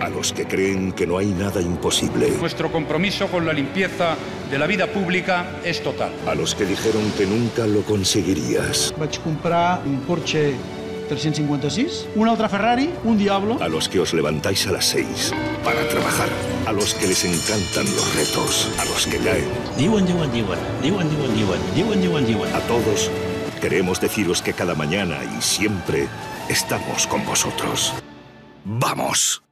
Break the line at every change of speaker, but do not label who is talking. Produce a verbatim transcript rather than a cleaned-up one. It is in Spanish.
A los que creen que no hay nada imposible.
Nuestro compromiso con la limpieza de la vida pública es total.
A los que dijeron que nunca lo conseguirías.
Vaig comprar un Porsche trescientos cincuenta y seis, una otra Ferrari, un Diablo.
A los que os levantáis a las seis para trabajar. A los que les encantan los retos. A los que caen.
Diuen, diuen, diuen, diuen, diuen, diuen, diuen, diuen, diuen.
A todos queremos deciros que cada mañana y siempre estamos con vosotros. ¡Vamos!